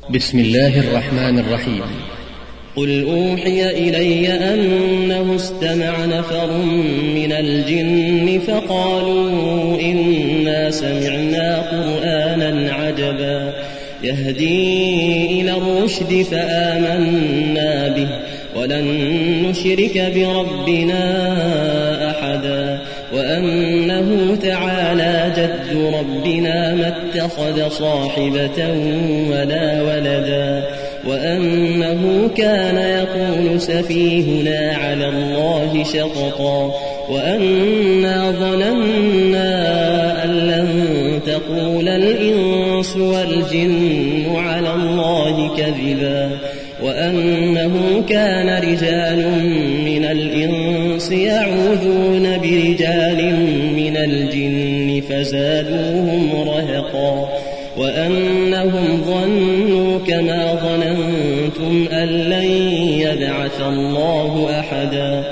بسم الله الرحمن الرحيم. قل أوحي إلي أنه استمع نفر من الجن فقالوا إنا سمعنا قرآنا عجبا يهدي إلى الرشد فآمنا به ولن نشرك بربنا أحدا وأنه تعالى جد ربنا ما اتخذ صاحبة ولا ولدا وأنه كان يقول سفيهنا على الله شططا وأنا ظننا أن لن تقول الإنس والجن على الله كذبا وأنه كان رجال من الإنس يعوذون برجال من الجن فزادوهم رهقا وأنهم ظنوا كما ظننتم أن لن يبعث الله أحدا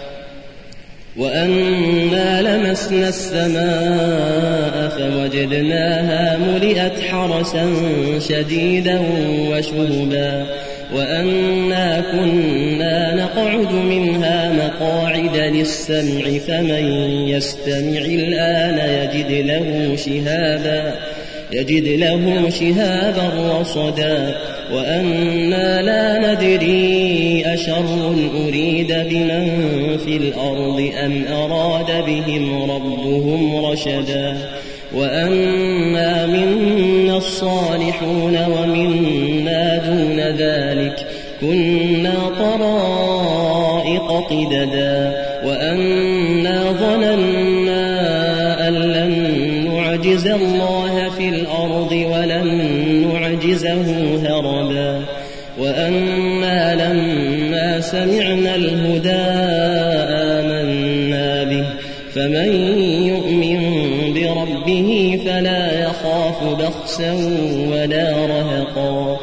وأنا لمسنا السماء فوجدناها ملئت حرسا شديدا وشهبا وأنا كنا نقعد منها مقاعد للسمع فمن يستمع الآن يجد له شهابا رصدا وأنا لا ندري أشر أريد بمن في الأرض أم أراد بهم ربهم رشدا وأنا منا الصالحون ومنا دون ذلك كنا طرائق قددا وأنا ظننا أن لن نعجز الله في الأرض ولن نعجزه هربا وأنا لما سمعنا الهدى آمنا به فمن يؤمن بربه فلا يخاف بخسا ولا رهقا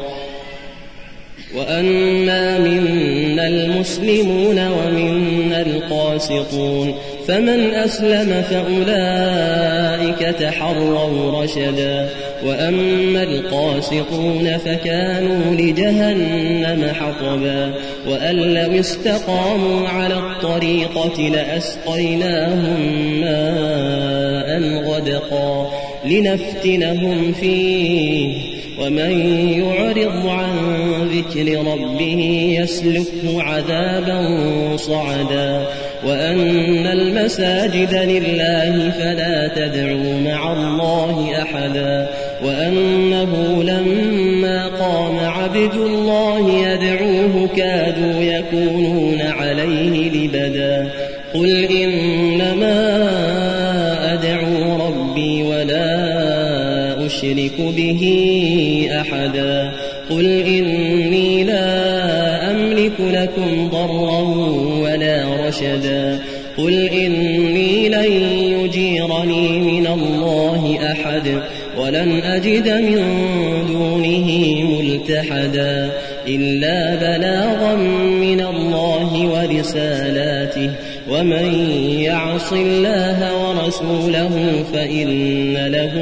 وأنا منا المسلمون ومنا القاسطون فمن أسلم فأولئك تحروا رشدا وأما القاسطون فكانوا لجهنم حطبا وأن لو استقاموا على الطريقة لأسقيناهم ماء غدقا لنفتنهم فيه ومن يعرض عن ذكر ربه يسلكه عذابا صعدا وأن المساجد لله فلا تدعوا مع الله أحدا وأنه لما قام عبد الله يدعوه كادوا يكونون عليه لبدا قل إنما أدعو ربي ولا أشرك به أحدا قل إني لا أملك لكم ضرا ولا رشدا قل إني لن يجيرني من الله أحد ولن أجد من دونه ملتحدا إلا بلاغا من الله ورسالاته ومن يعص الله ورسوله فإن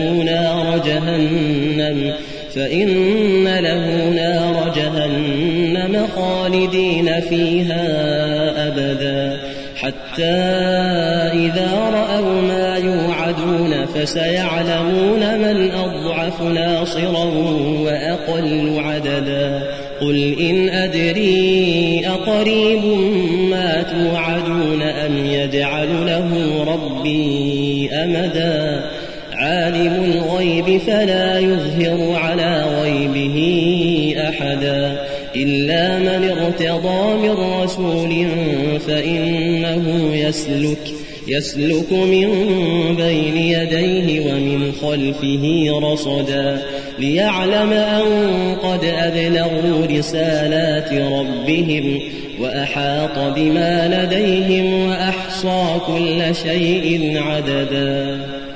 له نار جهنم خالدين فيها أبدا حتى إذا رأوا ما يوعدون فسيعلمون من أضعف ناصرا وأقل عددا قل إن أدري أقريب ما توعدون أم يجعل له ربي أمدا عالم الغيب فلا يظهر على غيبه أحدا إلا من ارتضى من رسول فإنه يسلك من بين يديه ومن خلفه رصدا ليعلم أن قد أبلغوا رسالات ربهم وأحاط بما لديهم وأحصى كل شيء عددا.